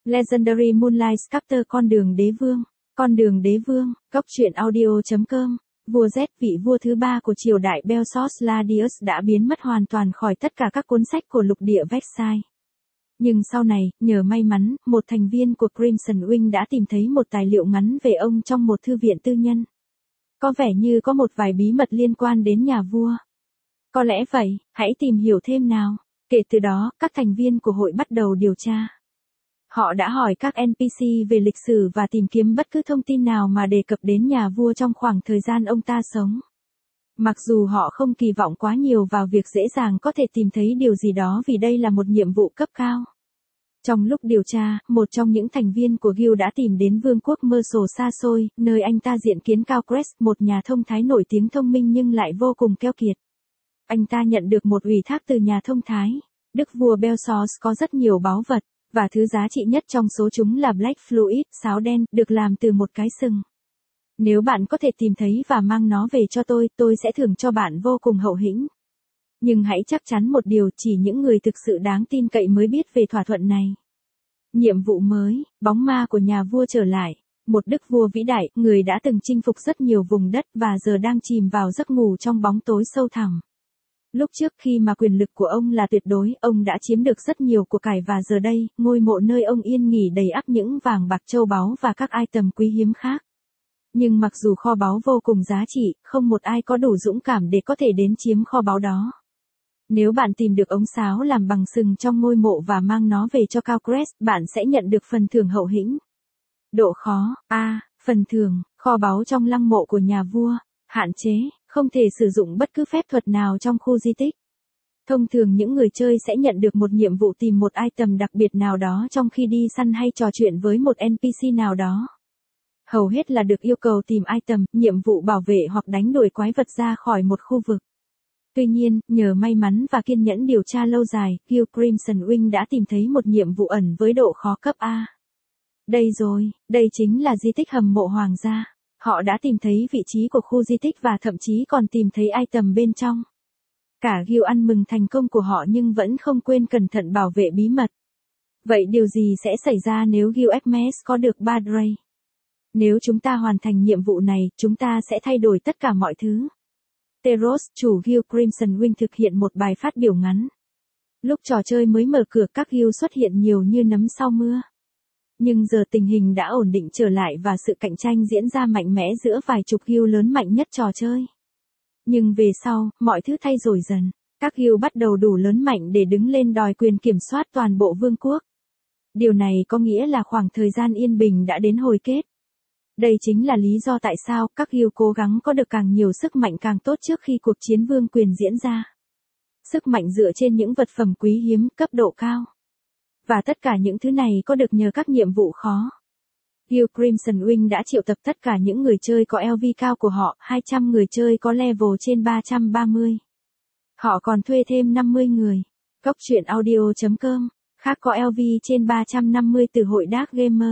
Legendary Moonlight Sculptor Con đường đế vương, góc truyện audio.com, vua Z vị vua thứ ba của triều đại Belsos Gladius đã biến mất hoàn toàn khỏi tất cả các cuốn sách của lục địa Versailles. Nhưng sau này, nhờ may mắn, một thành viên của Crimson Wing đã tìm thấy một tài liệu ngắn về ông trong một thư viện tư nhân. Có vẻ như có một vài bí mật liên quan đến nhà vua. Có lẽ vậy, hãy tìm hiểu thêm nào. Kể từ đó, các thành viên của hội bắt đầu điều tra. Họ đã hỏi các NPC về lịch sử và tìm kiếm bất cứ thông tin nào mà đề cập đến nhà vua trong khoảng thời gian ông ta sống. Mặc dù họ không kỳ vọng quá nhiều vào việc dễ dàng có thể tìm thấy điều gì đó vì đây là một nhiệm vụ cấp cao. Trong lúc điều tra, một trong những thành viên của Guild đã tìm đến vương quốc Mercia xa xôi, nơi anh ta diện kiến Count Cress, một nhà thông thái nổi tiếng thông minh nhưng lại vô cùng keo kiệt. Anh ta nhận được một ủy thác từ nhà thông thái. Đức vua Belsos có rất nhiều báu vật, và thứ giá trị nhất trong số chúng là Black Fluid, sáo đen, được làm từ một cái sừng. Nếu bạn có thể tìm thấy và mang nó về cho tôi sẽ thưởng cho bạn vô cùng hậu hĩnh. Nhưng hãy chắc chắn một điều, chỉ những người thực sự đáng tin cậy mới biết về thỏa thuận này. Nhiệm vụ mới, bóng ma của nhà vua trở lại. Một đức vua vĩ đại, người đã từng chinh phục rất nhiều vùng đất và giờ đang chìm vào giấc ngủ trong bóng tối sâu thẳm. Lúc trước khi mà quyền lực của ông là tuyệt đối, ông đã chiếm được rất nhiều của cải và giờ đây, ngôi mộ nơi ông yên nghỉ đầy ắp những vàng bạc châu báu và các item quý hiếm khác. Nhưng mặc dù kho báu vô cùng giá trị, không một ai có đủ dũng cảm để có thể đến chiếm kho báu đó. Nếu bạn tìm được ống sáo làm bằng sừng trong ngôi mộ và mang nó về cho Count Cress, bạn sẽ nhận được phần thưởng hậu hĩnh. Độ khó, phần thưởng, kho báu trong lăng mộ của nhà vua, hạn chế, không thể sử dụng bất cứ phép thuật nào trong khu di tích. Thông thường những người chơi sẽ nhận được một nhiệm vụ tìm một item đặc biệt nào đó trong khi đi săn hay trò chuyện với một NPC nào đó. Hầu hết là được yêu cầu tìm item, nhiệm vụ bảo vệ hoặc đánh đuổi quái vật ra khỏi một khu vực. Tuy nhiên, nhờ may mắn và kiên nhẫn điều tra lâu dài, Guild Crimson Wing đã tìm thấy một nhiệm vụ ẩn với độ khó cấp A. Đây rồi, đây chính là di tích hầm mộ hoàng gia. Họ đã tìm thấy vị trí của khu di tích và thậm chí còn tìm thấy item bên trong. Cả Guild ăn mừng thành công của họ nhưng vẫn không quên cẩn thận bảo vệ bí mật. Vậy điều gì sẽ xảy ra nếu Guild Hermes có được Badray? Nếu chúng ta hoàn thành nhiệm vụ này, chúng ta sẽ thay đổi tất cả mọi thứ. Teros, chủ Guild Crimson Wing thực hiện một bài phát biểu ngắn. Lúc trò chơi mới mở cửa, các guild xuất hiện nhiều như nấm sau mưa. Nhưng giờ tình hình đã ổn định trở lại và sự cạnh tranh diễn ra mạnh mẽ giữa vài chục guild lớn mạnh nhất trò chơi. Nhưng về sau, mọi thứ thay đổi dần. Các guild bắt đầu đủ lớn mạnh để đứng lên đòi quyền kiểm soát toàn bộ vương quốc. Điều này có nghĩa là khoảng thời gian yên bình đã đến hồi kết. Đây chính là lý do tại sao các guild cố gắng có được càng nhiều sức mạnh càng tốt trước khi cuộc chiến vương quyền diễn ra. Sức mạnh dựa trên những vật phẩm quý hiếm, cấp độ cao. Và tất cả những thứ này có được nhờ các nhiệm vụ khó. Guild Crimson Wing đã triệu tập tất cả những người chơi có LV cao của họ, 200 người chơi có level trên 330. Họ còn thuê thêm 50 người. Góc truyện audio.com, khác có LV trên 350 từ hội Dark Gamer.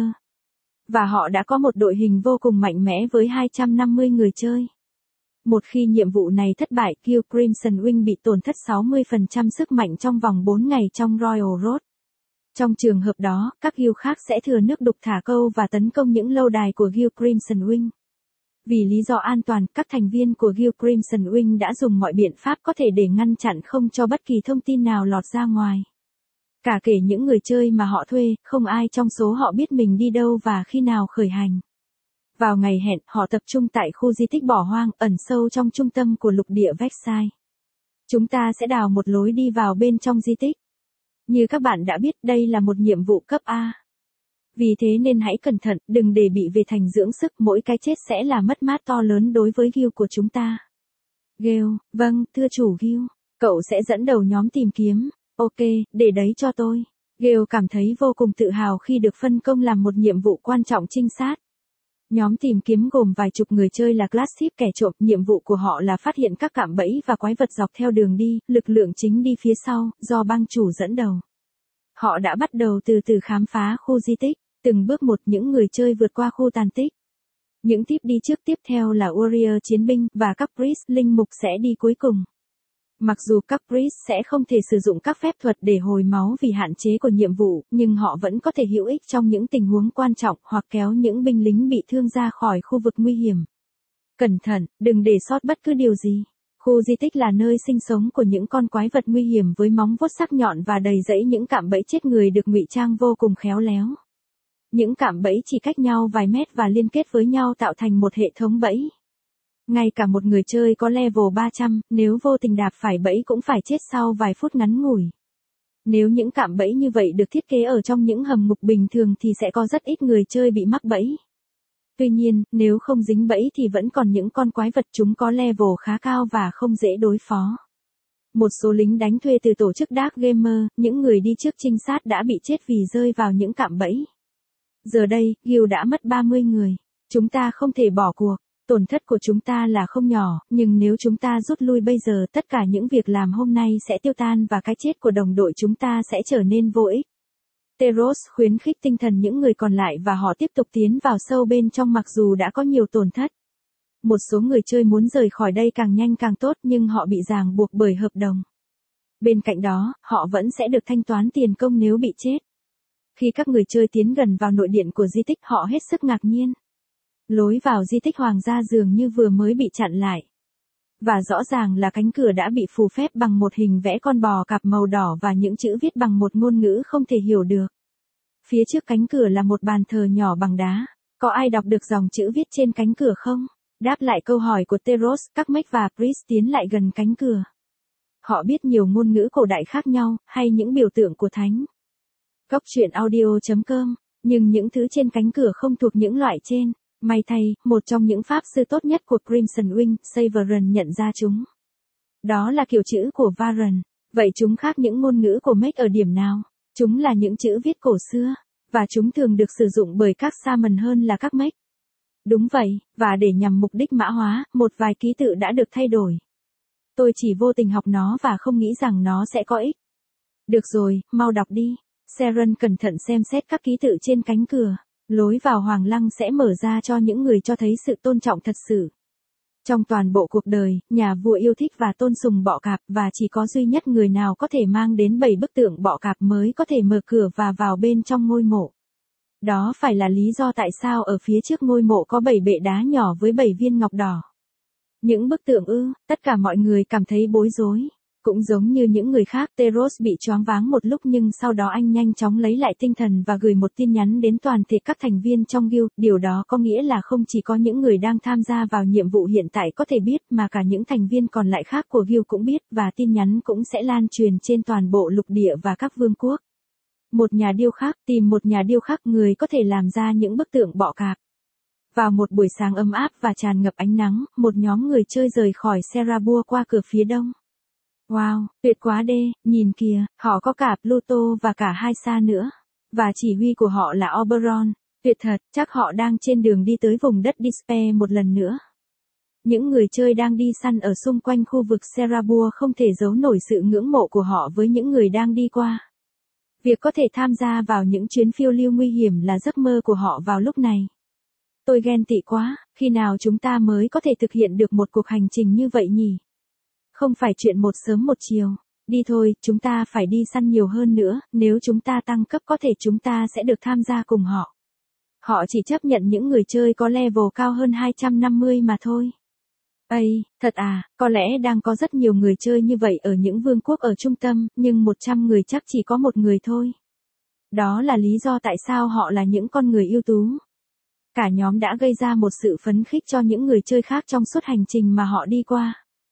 Và họ đã có một đội hình vô cùng mạnh mẽ với 250 người chơi. Một khi nhiệm vụ này thất bại, Guild Crimson Wing bị tổn thất 60% sức mạnh trong vòng 4 ngày trong Royal Road. Trong trường hợp đó, các guild khác sẽ thừa nước đục thả câu và tấn công những lâu đài của Guild Crimson Wing. Vì lý do an toàn, các thành viên của Guild Crimson Wing đã dùng mọi biện pháp có thể để ngăn chặn không cho bất kỳ thông tin nào lọt ra ngoài. Cả kể những người chơi mà họ thuê, không ai trong số họ biết mình đi đâu và khi nào khởi hành. Vào ngày hẹn, họ tập trung tại khu di tích bỏ hoang, ẩn sâu trong trung tâm của lục địa Versailles. Chúng ta sẽ đào một lối đi vào bên trong di tích. Như các bạn đã biết, đây là một nhiệm vụ cấp A. Vì thế nên hãy cẩn thận, đừng để bị về thành dưỡng sức, mỗi cái chết sẽ là mất mát to lớn đối với guild của chúng ta. Guild, vâng, thưa chủ Guild, cậu sẽ dẫn đầu nhóm tìm kiếm. Ok, để đấy cho tôi. Guild cảm thấy vô cùng tự hào khi được phân công làm một nhiệm vụ quan trọng trinh sát. Nhóm tìm kiếm gồm vài chục người chơi là Classic kẻ trộm, nhiệm vụ của họ là phát hiện các cạm bẫy và quái vật dọc theo đường đi, lực lượng chính đi phía sau, do bang chủ dẫn đầu. Họ đã bắt đầu từ từ khám phá khu di tích, từng bước một những người chơi vượt qua khu tàn tích. Những tiếp đi trước tiếp theo là Warrior chiến binh và các Priest linh mục sẽ đi cuối cùng. Mặc dù các priest sẽ không thể sử dụng các phép thuật để hồi máu vì hạn chế của nhiệm vụ, nhưng họ vẫn có thể hữu ích trong những tình huống quan trọng hoặc kéo những binh lính bị thương ra khỏi khu vực nguy hiểm. Cẩn thận, đừng để sót bất cứ điều gì. Khu di tích là nơi sinh sống của những con quái vật nguy hiểm với móng vuốt sắc nhọn và đầy rẫy những cạm bẫy chết người được ngụy trang vô cùng khéo léo. Những cạm bẫy chỉ cách nhau vài mét và liên kết với nhau tạo thành một hệ thống bẫy. Ngay cả một người chơi có level 300, nếu vô tình đạp phải bẫy cũng phải chết sau vài phút ngắn ngủi. Nếu những cạm bẫy như vậy được thiết kế ở trong những hầm ngục bình thường thì sẽ có rất ít người chơi bị mắc bẫy. Tuy nhiên, nếu không dính bẫy thì vẫn còn những con quái vật chúng có level khá cao và không dễ đối phó. Một số lính đánh thuê từ tổ chức Dark Gamer, những người đi trước trinh sát đã bị chết vì rơi vào những cạm bẫy. Giờ đây, guild đã mất 30 người. Chúng ta không thể bỏ cuộc. Tổn thất của chúng ta là không nhỏ, nhưng nếu chúng ta rút lui bây giờ tất cả những việc làm hôm nay sẽ tiêu tan và cái chết của đồng đội chúng ta sẽ trở nên vô ích. Teros khuyến khích tinh thần những người còn lại và họ tiếp tục tiến vào sâu bên trong mặc dù đã có nhiều tổn thất. Một số người chơi muốn rời khỏi đây càng nhanh càng tốt nhưng họ bị ràng buộc bởi hợp đồng. Bên cạnh đó, họ vẫn sẽ được thanh toán tiền công nếu bị chết. Khi các người chơi tiến gần vào nội điện của di tích họ hết sức ngạc nhiên. Lối vào di tích hoàng gia dường như vừa mới bị chặn lại. Và rõ ràng là cánh cửa đã bị phù phép bằng một hình vẽ con bò cạp màu đỏ và những chữ viết bằng một ngôn ngữ không thể hiểu được. Phía trước cánh cửa là một bàn thờ nhỏ bằng đá. Có ai đọc được dòng chữ viết trên cánh cửa không? Đáp lại câu hỏi của Teros, các mech và priest tiến lại gần cánh cửa. Họ biết nhiều ngôn ngữ cổ đại khác nhau, hay những biểu tượng của thánh. Góc truyện audio.com, nhưng những thứ trên cánh cửa không thuộc những loại trên. May thay, một trong những pháp sư tốt nhất của Crimson Wing, Severin nhận ra chúng. Đó là kiểu chữ của Varen. Vậy chúng khác những ngôn ngữ của mech ở điểm nào? Chúng là những chữ viết cổ xưa, và chúng thường được sử dụng bởi các Shaman hơn là các mech. Đúng vậy, và để nhằm mục đích mã hóa, một vài ký tự đã được thay đổi. Tôi chỉ vô tình học nó và không nghĩ rằng nó sẽ có ích. Được rồi, mau đọc đi. Seren cẩn thận xem xét các ký tự trên cánh cửa. Lối vào Hoàng Lăng sẽ mở ra cho những người cho thấy sự tôn trọng thật sự. Trong toàn bộ cuộc đời, nhà vua yêu thích và tôn sùng bọ cạp và chỉ có duy nhất người nào có thể mang đến 7 bức tượng bọ cạp mới có thể mở cửa và vào bên trong ngôi mộ. Đó phải là lý do tại sao ở phía trước ngôi mộ có 7 bệ đá nhỏ với 7 viên ngọc đỏ. Những bức tượng tất cả mọi người cảm thấy bối rối. Cũng giống như những người khác, Teros bị choáng váng một lúc nhưng sau đó anh nhanh chóng lấy lại tinh thần và gửi một tin nhắn đến toàn thể các thành viên trong guild. Điều đó có nghĩa là không chỉ có những người đang tham gia vào nhiệm vụ hiện tại có thể biết mà cả những thành viên còn lại khác của guild cũng biết và tin nhắn cũng sẽ lan truyền trên toàn bộ lục địa và các vương quốc. Một nhà điêu khắc tìm một nhà điêu khắc người có thể làm ra những bức tượng bọ cạp. Vào một buổi sáng ấm áp và tràn ngập ánh nắng, một nhóm người chơi rời khỏi Serabua qua cửa phía đông. Wow, tuyệt quá đê, nhìn kìa, họ có cả Pluto và cả hai sao nữa. Và chỉ huy của họ là Oberon. Tuyệt thật, chắc họ đang trên đường đi tới vùng đất Despair một lần nữa. Những người chơi đang đi săn ở xung quanh khu vực Serabua không thể giấu nổi sự ngưỡng mộ của họ với những người đang đi qua. Việc có thể tham gia vào những chuyến phiêu lưu nguy hiểm là giấc mơ của họ vào lúc này. Tôi ghen tị quá, khi nào chúng ta mới có thể thực hiện được một cuộc hành trình như vậy nhỉ? Không phải chuyện một sớm một chiều. Đi thôi, chúng ta phải đi săn nhiều hơn nữa, nếu chúng ta tăng cấp có thể chúng ta sẽ được tham gia cùng họ. Họ chỉ chấp nhận những người chơi có level cao hơn 250 mà thôi. Ây, thật à, có lẽ đang có rất nhiều người chơi như vậy ở những vương quốc ở trung tâm, nhưng 100 người chắc chỉ có một người thôi. Đó là lý do tại sao họ là những con người ưu tú. Cả nhóm đã gây ra một sự phấn khích cho những người chơi khác trong suốt hành trình mà họ đi qua.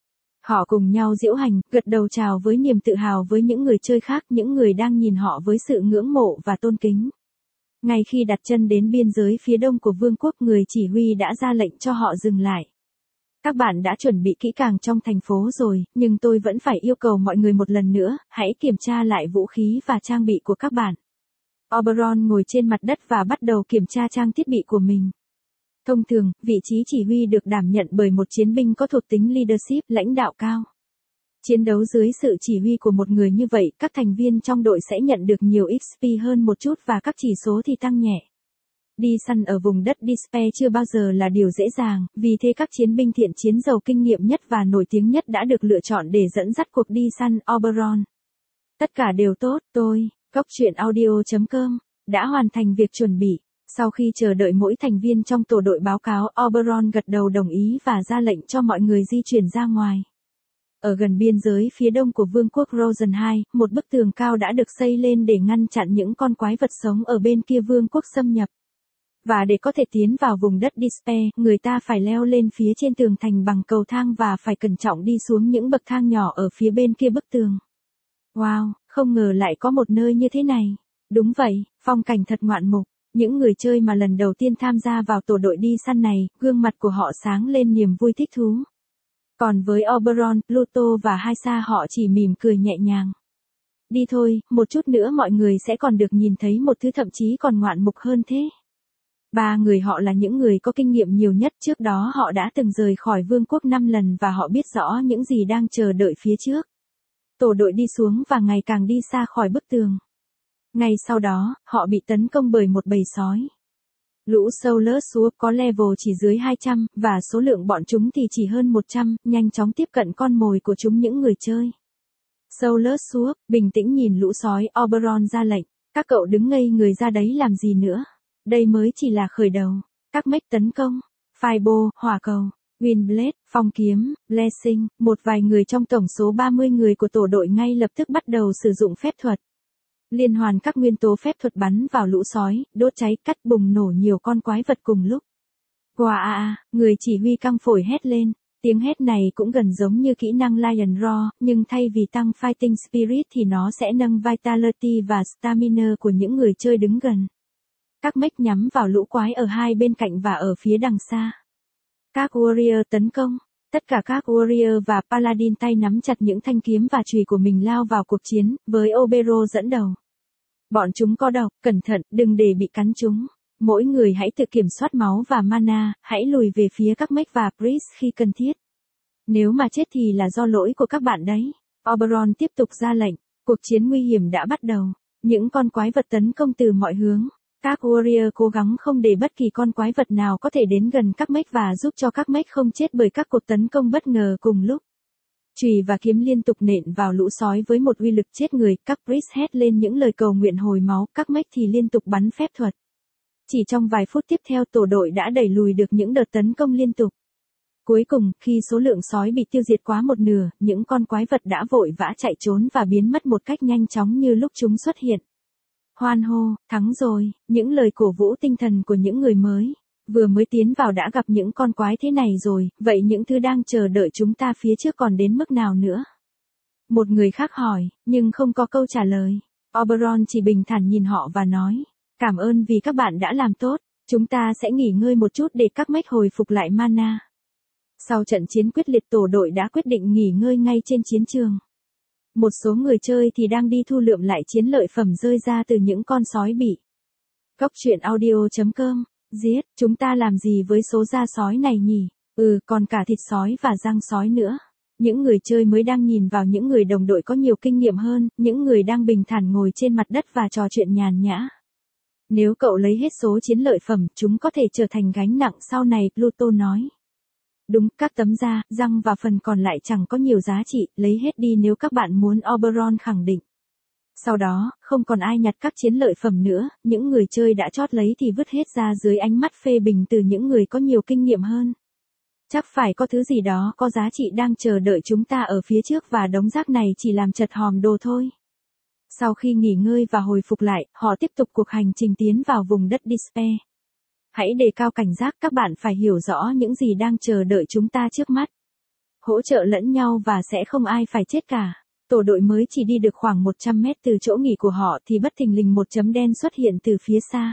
Họ cùng nhau diễu hành, gật đầu chào với niềm tự hào với những người chơi khác, những người đang nhìn họ với sự ngưỡng mộ và tôn kính. Ngay khi đặt chân đến biên giới phía đông của vương quốc, người chỉ huy đã ra lệnh cho họ dừng lại. Các bạn đã chuẩn bị kỹ càng trong thành phố rồi, nhưng tôi vẫn phải yêu cầu mọi người một lần nữa, hãy kiểm tra lại vũ khí và trang bị của các bạn. Oberon ngồi trên mặt đất và bắt đầu kiểm tra trang thiết bị của mình. Thông thường, vị trí chỉ huy được đảm nhận bởi một chiến binh có thuộc tính leadership, lãnh đạo cao. Chiến đấu dưới sự chỉ huy của một người như vậy, các thành viên trong đội sẽ nhận được nhiều XP hơn một chút và các chỉ số thì tăng nhẹ. Đi săn ở vùng đất Despair chưa bao giờ là điều dễ dàng, vì thế các chiến binh thiện chiến giàu kinh nghiệm nhất và nổi tiếng nhất đã được lựa chọn để dẫn dắt cuộc đi săn Oberon. Tất cả đều tốt, tôi, coctruyện.audio.com, đã hoàn thành việc chuẩn bị. Sau khi chờ đợi mỗi thành viên trong tổ đội báo cáo, Oberon gật đầu đồng ý và ra lệnh cho mọi người di chuyển ra ngoài. Ở gần biên giới phía đông của vương quốc Rosen 2, một bức tường cao đã được xây lên để ngăn chặn những con quái vật sống ở bên kia vương quốc xâm nhập. Và để có thể tiến vào vùng đất Despair, người ta phải leo lên phía trên tường thành bằng cầu thang và phải cẩn trọng đi xuống những bậc thang nhỏ ở phía bên kia bức tường. Wow, không ngờ lại có một nơi như thế này. Đúng vậy, phong cảnh thật ngoạn mục. Những người chơi mà lần đầu tiên tham gia vào tổ đội đi săn này, gương mặt của họ sáng lên niềm vui thích thú. Còn với Oberon, Pluto và Hysa họ chỉ mỉm cười nhẹ nhàng. Đi thôi, một chút nữa mọi người sẽ còn được nhìn thấy một thứ thậm chí còn ngoạn mục hơn thế. Ba người họ là những người có kinh nghiệm nhiều nhất, trước đó họ đã từng rời khỏi vương quốc 5 lần và họ biết rõ những gì đang chờ đợi phía trước. Tổ đội đi xuống và ngày càng đi xa khỏi bức tường. Ngay sau đó, họ bị tấn công bởi một bầy sói. Lũ Soulless Sword có level chỉ dưới 200, và số lượng bọn chúng thì chỉ hơn 100, nhanh chóng tiếp cận con mồi của chúng những người chơi. Soulless Sword, bình tĩnh nhìn lũ sói, Oberon ra lệnh, các cậu đứng ngây người ra đấy làm gì nữa. Đây mới chỉ là khởi đầu. Các mech tấn công, Fireball, hỏa cầu, Windblade, phong kiếm, Blessing, một vài người trong tổng số 30 người của tổ đội ngay lập tức bắt đầu sử dụng phép thuật. Liên hoàn các nguyên tố phép thuật bắn vào lũ sói, đốt cháy, cắt bùng nổ nhiều con quái vật cùng lúc. Wow, người chỉ huy căng phổi hét lên, tiếng hét này cũng gần giống như kỹ năng Lion Roar, nhưng thay vì tăng Fighting Spirit thì nó sẽ nâng Vitality và Stamina của những người chơi đứng gần. Các mech nhắm vào lũ quái ở hai bên cạnh và ở phía đằng xa. Các warrior tấn công. Tất cả các warrior và paladin tay nắm chặt những thanh kiếm và chùy của mình lao vào cuộc chiến, với Obero dẫn đầu. Bọn chúng có độc, cẩn thận, đừng để bị cắn chúng. Mỗi người hãy tự kiểm soát máu và mana, hãy lùi về phía các mech và priest khi cần thiết. Nếu mà chết thì là do lỗi của các bạn đấy. Oberon tiếp tục ra lệnh, cuộc chiến nguy hiểm đã bắt đầu. Những con quái vật tấn công từ mọi hướng. Các warrior cố gắng không để bất kỳ con quái vật nào có thể đến gần các mech và giúp cho các mech không chết bởi các cuộc tấn công bất ngờ cùng lúc. Chùy và kiếm liên tục nện vào lũ sói với một uy lực chết người, các priest hét lên những lời cầu nguyện hồi máu, các mech thì liên tục bắn phép thuật. Chỉ trong vài phút tiếp theo tổ đội đã đẩy lùi được những đợt tấn công liên tục. Cuối cùng, khi số lượng sói bị tiêu diệt quá một nửa, những con quái vật đã vội vã chạy trốn và biến mất một cách nhanh chóng như lúc chúng xuất hiện. Hoan hô, thắng rồi, những lời cổ vũ tinh thần của những người vừa mới tiến vào đã gặp những con quái thế này rồi, vậy những thứ đang chờ đợi chúng ta phía trước còn đến mức nào nữa? Một người khác hỏi, nhưng không có câu trả lời. Oberon chỉ bình thản nhìn họ và nói, cảm ơn vì các bạn đã làm tốt, chúng ta sẽ nghỉ ngơi một chút để các mech hồi phục lại mana. Sau trận chiến quyết liệt tổ đội đã quyết định nghỉ ngơi ngay trên chiến trường. Một số người chơi thì đang đi thu lượm lại chiến lợi phẩm rơi ra từ những con sói bị. Coctruyện.audio.com, giết, chúng ta làm gì với số da sói này nhỉ? Còn cả thịt sói và răng sói nữa. Những người chơi mới đang nhìn vào những người đồng đội có nhiều kinh nghiệm hơn, những người đang bình thản ngồi trên mặt đất và trò chuyện nhàn nhã. Nếu cậu lấy hết số chiến lợi phẩm, chúng có thể trở thành gánh nặng sau này, Pluto nói. Đúng, các tấm da, răng và phần còn lại chẳng có nhiều giá trị, lấy hết đi nếu các bạn muốn, Oberon khẳng định. Sau đó, không còn ai nhặt các chiến lợi phẩm nữa, những người chơi đã chót lấy thì vứt hết ra dưới ánh mắt phê bình từ những người có nhiều kinh nghiệm hơn. Chắc phải có thứ gì đó có giá trị đang chờ đợi chúng ta ở phía trước và đống rác này chỉ làm chật hòm đồ thôi. Sau khi nghỉ ngơi và hồi phục lại, họ tiếp tục cuộc hành trình tiến vào vùng đất Despair. Hãy đề cao cảnh giác, các bạn phải hiểu rõ những gì đang chờ đợi chúng ta trước mắt. Hỗ trợ lẫn nhau và sẽ không ai phải chết cả. Tổ đội mới chỉ đi được khoảng 100 mét từ chỗ nghỉ của họ thì bất thình lình một chấm đen xuất hiện từ phía xa.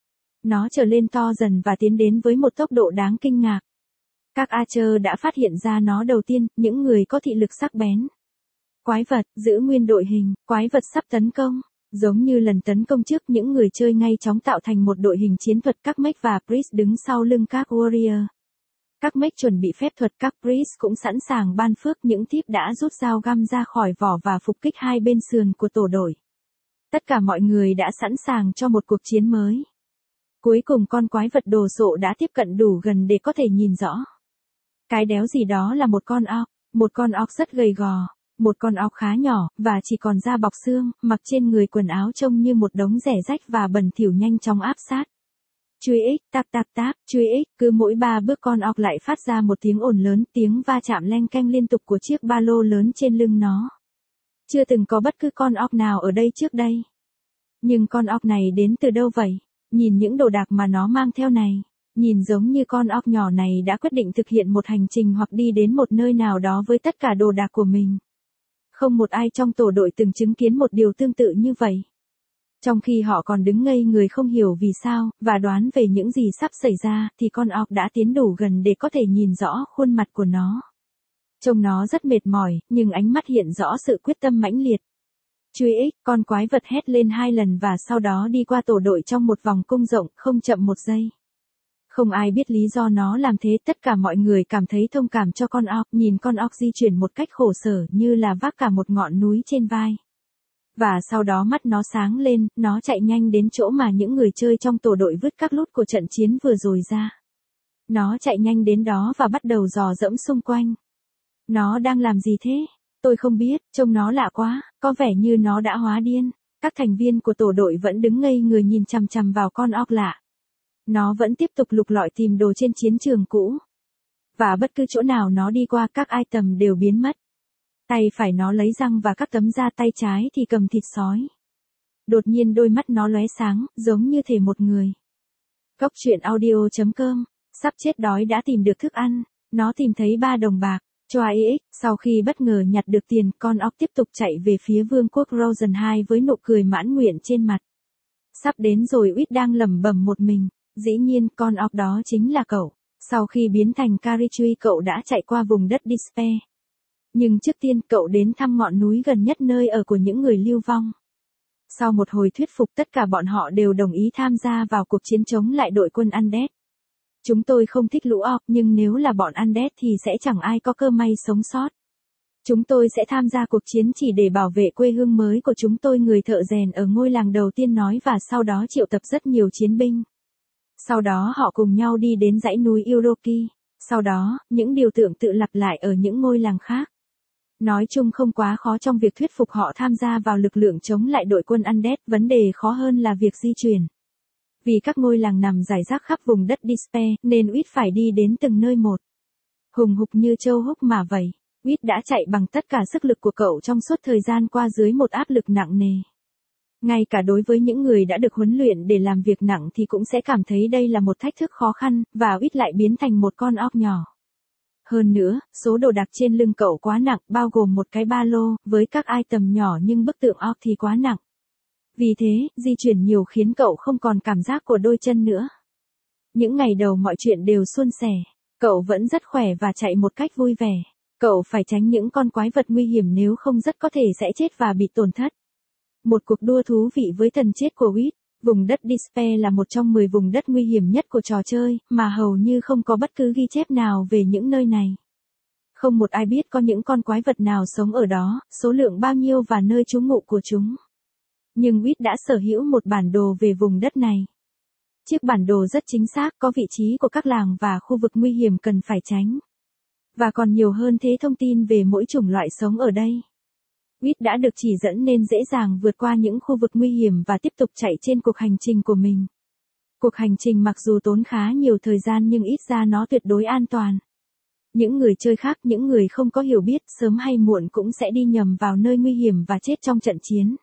Nó trở lên to dần và tiến đến với một tốc độ đáng kinh ngạc. Các Archer đã phát hiện ra nó đầu tiên, những người có thị lực sắc bén. Quái vật, giữ nguyên đội hình, quái vật sắp tấn công. Giống như lần tấn công trước, những người chơi ngay chóng tạo thành một đội hình chiến thuật, các mech và priest đứng sau lưng các warrior. Các mech chuẩn bị phép thuật, các priest cũng sẵn sàng ban phước, những thiếp đã rút dao găm ra khỏi vỏ và phục kích hai bên sườn của tổ đội. Tất cả mọi người đã sẵn sàng cho một cuộc chiến mới. Cuối cùng con quái vật đồ sộ đã tiếp cận đủ gần để có thể nhìn rõ. Cái đéo gì đó là một con óc rất gầy gò, một con óc khá nhỏ, và chỉ còn da bọc xương, mặc trên người quần áo trông như một đống rẻ rách và bẩn thỉu nhanh chóng áp sát. Truy ích, tap tap tap, truy ích, cứ mỗi 3 bước con óc lại phát ra một tiếng ồn lớn, tiếng va chạm leng keng liên tục của chiếc ba lô lớn trên lưng nó. Chưa từng có bất cứ con óc nào ở đây trước đây. Nhưng con óc này đến từ đâu vậy? Nhìn những đồ đạc mà nó mang theo này, nhìn giống như con óc nhỏ này đã quyết định thực hiện một hành trình hoặc đi đến một nơi nào đó với tất cả đồ đạc của mình. Không một ai trong tổ đội từng chứng kiến một điều tương tự như vậy. Trong khi họ còn đứng ngây người không hiểu vì sao, và đoán về những gì sắp xảy ra, thì con óc đã tiến đủ gần để có thể nhìn rõ khuôn mặt của nó. Trông nó rất mệt mỏi, nhưng ánh mắt hiện rõ sự quyết tâm mãnh liệt. Truy ích, con quái vật hét lên 2 lần và sau đó đi qua tổ đội trong một vòng cung rộng, không chậm một giây. Không ai biết lý do nó làm thế, tất cả mọi người cảm thấy thông cảm cho con óc, nhìn con óc di chuyển một cách khổ sở như là vác cả một ngọn núi trên vai. Và sau đó mắt nó sáng lên, nó chạy nhanh đến chỗ mà những người chơi trong tổ đội vứt các lút của trận chiến vừa rồi ra. Nó chạy nhanh đến đó và bắt đầu dò dẫm xung quanh. Nó đang làm gì thế? Tôi không biết, trông nó lạ quá, có vẻ như nó đã hóa điên. Các thành viên của tổ đội vẫn đứng ngây người nhìn chằm chằm vào con óc lạ. Nó vẫn tiếp tục lục lọi tìm đồ trên chiến trường cũ. Và bất cứ chỗ nào nó đi qua các item đều biến mất. Tay phải nó lấy răng và các tấm da, tay trái thì cầm thịt sói. Đột nhiên đôi mắt nó lóe sáng, giống như thể một người. Góc truyện audio.com, sắp chết đói đã tìm được thức ăn, nó tìm thấy 3 đồng bạc. Choa EX, sau khi bất ngờ nhặt được tiền, con óc tiếp tục chạy về phía vương quốc Rosen 2 với nụ cười mãn nguyện trên mặt. Sắp đến rồi, Uýt đang lẩm bẩm một mình. Dĩ nhiên, con óc đó chính là cậu. Sau khi biến thành Carriachui, cậu đã chạy qua vùng đất Despair. Nhưng trước tiên, cậu đến thăm ngọn núi gần nhất nơi ở của những người lưu vong. Sau một hồi thuyết phục, tất cả bọn họ đều đồng ý tham gia vào cuộc chiến chống lại đội quân Undead. Chúng tôi không thích lũ orc, nhưng nếu là bọn Undead thì sẽ chẳng ai có cơ may sống sót. Chúng tôi sẽ tham gia cuộc chiến chỉ để bảo vệ quê hương mới của chúng tôi, người thợ rèn ở ngôi làng đầu tiên nói, và sau đó triệu tập rất nhiều chiến binh. Sau đó họ cùng nhau đi đến dãy núi Uroki. Sau đó, những điều tương tự lặp lại ở những ngôi làng khác. Nói chung không quá khó trong việc thuyết phục họ tham gia vào lực lượng chống lại đội quân Undead, vấn đề khó hơn là việc di chuyển. Vì các ngôi làng nằm rải rác khắp vùng đất Despair, nên Uýt phải đi đến từng nơi một. Hùng hục như trâu húc mà vậy, Uýt đã chạy bằng tất cả sức lực của cậu trong suốt thời gian qua dưới một áp lực nặng nề. Ngay cả đối với những người đã được huấn luyện để làm việc nặng thì cũng sẽ cảm thấy đây là một thách thức khó khăn, và Uýt lại biến thành một con óc nhỏ. Hơn nữa, số đồ đạc trên lưng cậu quá nặng, bao gồm một cái ba lô, với các item nhỏ nhưng bức tượng óc thì quá nặng. Vì thế, di chuyển nhiều khiến cậu không còn cảm giác của đôi chân nữa. Những ngày đầu mọi chuyện đều suôn sẻ, cậu vẫn rất khỏe và chạy một cách vui vẻ. Cậu phải tránh những con quái vật nguy hiểm, nếu không rất có thể sẽ chết và bị tổn thất. Một cuộc đua thú vị với thần chết của Uýt. Vùng đất Despair là một trong 10 vùng đất nguy hiểm nhất của trò chơi, mà hầu như không có bất cứ ghi chép nào về những nơi này. Không một ai biết có những con quái vật nào sống ở đó, số lượng bao nhiêu và nơi trú ngụ của chúng. Nhưng Uýt đã sở hữu một bản đồ về vùng đất này. Chiếc bản đồ rất chính xác, có vị trí của các làng và khu vực nguy hiểm cần phải tránh. Và còn nhiều hơn thế, thông tin về mỗi chủng loại sống ở đây. Uýt đã được chỉ dẫn nên dễ dàng vượt qua những khu vực nguy hiểm và tiếp tục chạy trên cuộc hành trình của mình. Cuộc hành trình mặc dù tốn khá nhiều thời gian nhưng ít ra nó tuyệt đối an toàn. Những người chơi khác, những người không có hiểu biết, sớm hay muộn cũng sẽ đi nhầm vào nơi nguy hiểm và chết trong trận chiến.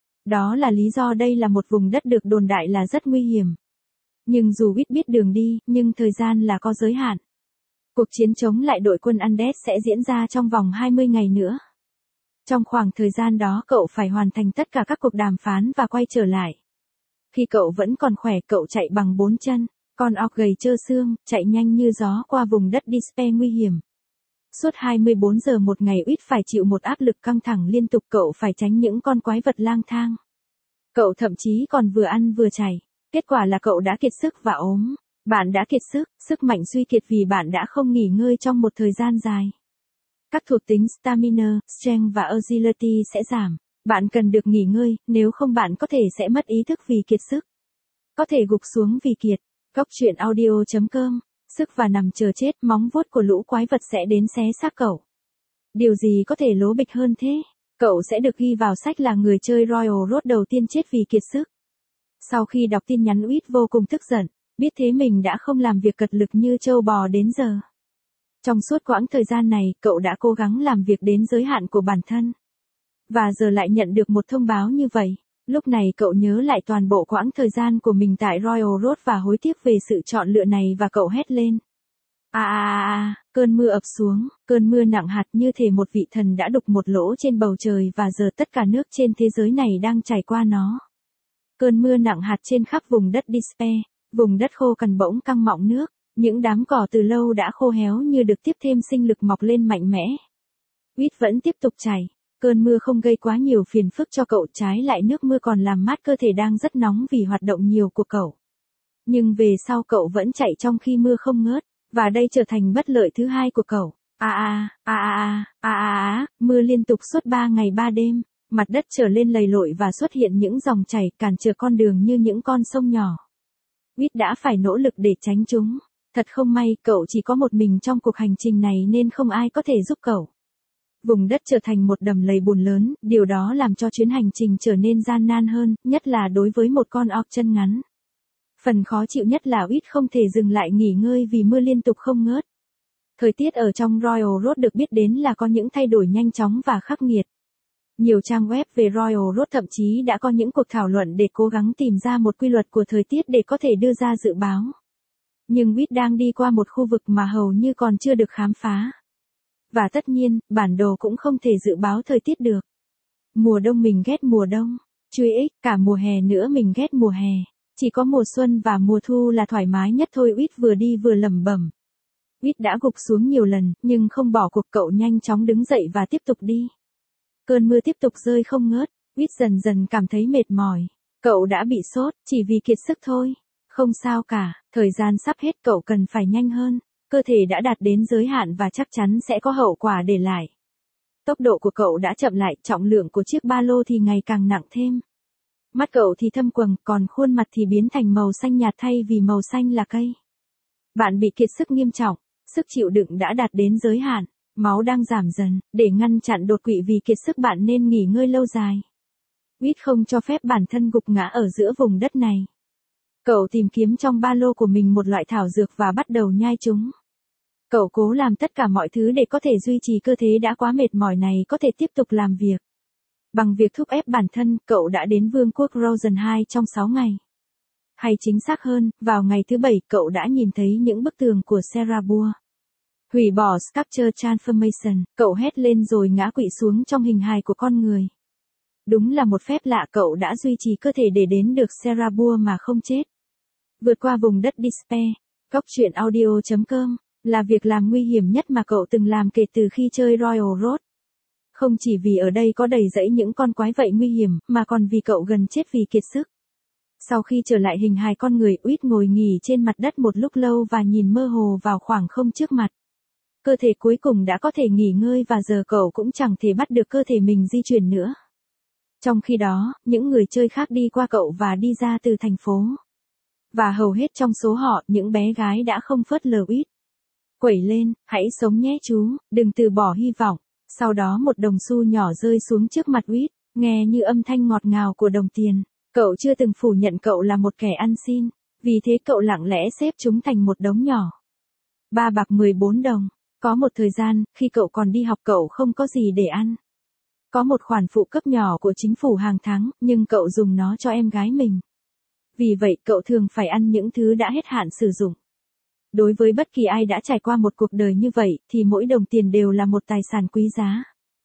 Đó là lý do đây là một vùng đất được đồn đại là rất nguy hiểm. Nhưng dù Uýt biết đường đi, nhưng thời gian là có giới hạn. Cuộc chiến chống lại đội quân Undead sẽ diễn ra trong vòng 20 ngày nữa. Trong khoảng thời gian đó cậu phải hoàn thành tất cả các cuộc đàm phán và quay trở lại. Khi cậu vẫn còn khỏe, cậu chạy bằng 4 chân, con óc gầy trơ xương, chạy nhanh như gió qua vùng đất Despair nguy hiểm. Suốt 24 giờ một ngày, Uýt phải chịu một áp lực căng thẳng liên tục, cậu phải tránh những con quái vật lang thang. Cậu thậm chí còn vừa ăn vừa chảy. Kết quả là cậu đã kiệt sức và ốm. Bạn đã kiệt sức, sức mạnh suy kiệt vì bạn đã không nghỉ ngơi trong một thời gian dài. Các thuộc tính Stamina, Strength và Agility sẽ giảm. Bạn cần được nghỉ ngơi, nếu không bạn có thể sẽ mất ý thức vì kiệt sức. có thể gục xuống vì kiệt. Góc truyện audio.com, sức và nằm chờ chết, móng vuốt của lũ quái vật sẽ đến xé xác cậu. Điều gì có thể lố bịch hơn thế? Cậu sẽ được ghi vào sách là người chơi Royal Road đầu tiên chết vì kiệt sức. Sau khi đọc tin nhắn Uyết vô cùng tức giận, biết thế mình đã không làm việc cật lực như trâu bò đến giờ. Trong suốt quãng thời gian này, cậu đã cố gắng làm việc đến giới hạn của bản thân. Và giờ lại nhận được một thông báo như vậy. Lúc này cậu nhớ lại toàn bộ quãng thời gian của mình tại Royal Road và hối tiếc về sự chọn lựa này và cậu hét lên. Cơn mưa ập xuống, cơn mưa nặng hạt như thể một vị thần đã đục một lỗ trên bầu trời và giờ tất cả nước trên thế giới này đang chảy qua nó. Cơn mưa nặng hạt trên khắp vùng đất Despair, vùng đất khô cằn bỗng căng mọng nước, những đám cỏ từ lâu đã khô héo như được tiếp thêm sinh lực mọc lên mạnh mẽ. Uyết vẫn tiếp tục chảy. Cơn mưa không gây quá nhiều phiền phức cho cậu, trái lại nước mưa còn làm mát cơ thể đang rất nóng vì hoạt động nhiều của cậu. Nhưng về sau cậu vẫn chạy trong khi mưa không ngớt, và đây trở thành bất lợi thứ hai của cậu. Mưa liên tục suốt 3 ngày 3 đêm, mặt đất trở lên lầy lội và xuất hiện những dòng chảy cản trở con đường như những con sông nhỏ. Uyết đã phải nỗ lực để tránh chúng. Thật không may, cậu chỉ có một mình trong cuộc hành trình này nên không ai có thể giúp cậu. Vùng đất trở thành một đầm lầy bùn lớn, điều đó làm cho chuyến hành trình trở nên gian nan hơn, nhất là đối với một con orc chân ngắn. Phần khó chịu nhất là Uyết không thể dừng lại nghỉ ngơi vì mưa liên tục không ngớt. Thời tiết ở trong Royal Road được biết đến là có những thay đổi nhanh chóng và khắc nghiệt. Nhiều trang web về Royal Road thậm chí đã có những cuộc thảo luận để cố gắng tìm ra một quy luật của thời tiết để có thể đưa ra dự báo. Nhưng Uyết đang đi qua một khu vực mà hầu như còn chưa được khám phá. Và tất nhiên, bản đồ cũng không thể dự báo thời tiết được. Mùa đông mình ghét mùa đông. Truy ích, cả mùa hè nữa mình ghét mùa hè. Chỉ có mùa xuân và mùa thu là thoải mái nhất thôi. Uyết vừa đi vừa lẩm bẩm. Uyết đã gục xuống nhiều lần, nhưng không bỏ cuộc, cậu nhanh chóng đứng dậy và tiếp tục đi. Cơn mưa tiếp tục rơi không ngớt, Uyết dần dần cảm thấy mệt mỏi. Cậu đã bị sốt, chỉ vì kiệt sức thôi. Không sao cả, thời gian sắp hết, cậu cần phải nhanh hơn. Cơ thể đã đạt đến giới hạn và chắc chắn sẽ có hậu quả để lại. Tốc độ của cậu đã chậm lại, trọng lượng của chiếc ba lô thì ngày càng nặng thêm. Mắt cậu thì thâm quầng, còn khuôn mặt thì biến thành màu xanh nhạt thay vì màu xanh là cây. Bạn bị kiệt sức nghiêm trọng, sức chịu đựng đã đạt đến giới hạn, máu đang giảm dần, để ngăn chặn đột quỵ vì kiệt sức bạn nên nghỉ ngơi lâu dài. Uyết không cho phép bản thân gục ngã ở giữa vùng đất này. Cậu tìm kiếm trong ba lô của mình một loại thảo dược và bắt đầu nhai chúng. Cậu cố làm tất cả mọi thứ để có thể duy trì cơ thể đã quá mệt mỏi này có thể tiếp tục làm việc. Bằng việc thúc ép bản thân, cậu đã đến vương quốc Rosen 2 trong 6 ngày. Hay chính xác hơn, vào ngày thứ 7 cậu đã nhìn thấy những bức tường của Serabua. Hủy bỏ Sculpture Transformation, cậu hét lên rồi ngã quỵ xuống trong hình hài của con người. Đúng là một phép lạ, cậu đã duy trì cơ thể để đến được Serabua mà không chết. Vượt qua vùng đất Despair, góc truyện audio.com, là việc làm nguy hiểm nhất mà cậu từng làm kể từ khi chơi Royal Road. Không chỉ vì ở đây có đầy rẫy những con quái vậy nguy hiểm, mà còn vì cậu gần chết vì kiệt sức. Sau khi trở lại hình hài con người, Uyết ngồi nghỉ trên mặt đất một lúc lâu và nhìn mơ hồ vào khoảng không trước mặt. Cơ thể cuối cùng đã có thể nghỉ ngơi và giờ cậu cũng chẳng thể bắt được cơ thể mình di chuyển nữa. Trong khi đó, những người chơi khác đi qua cậu và đi ra từ thành phố. Và hầu hết trong số họ, những bé gái đã không phớt lờ Uyết. Quẩy lên, hãy sống nhé chú, đừng từ bỏ hy vọng. Sau đó một đồng xu nhỏ rơi xuống trước mặt Uyết, nghe như âm thanh ngọt ngào của đồng tiền. Cậu chưa từng phủ nhận cậu là một kẻ ăn xin, vì thế cậu lặng lẽ xếp chúng thành một đống nhỏ. 3 bạc 14 đồng. Có một thời gian, khi cậu còn đi học cậu không có gì để ăn. Có một khoản phụ cấp nhỏ của chính phủ hàng tháng, nhưng cậu dùng nó cho em gái mình. Vì vậy cậu thường phải ăn những thứ đã hết hạn sử dụng. Đối với bất kỳ ai đã trải qua một cuộc đời như vậy, thì mỗi đồng tiền đều là một tài sản quý giá.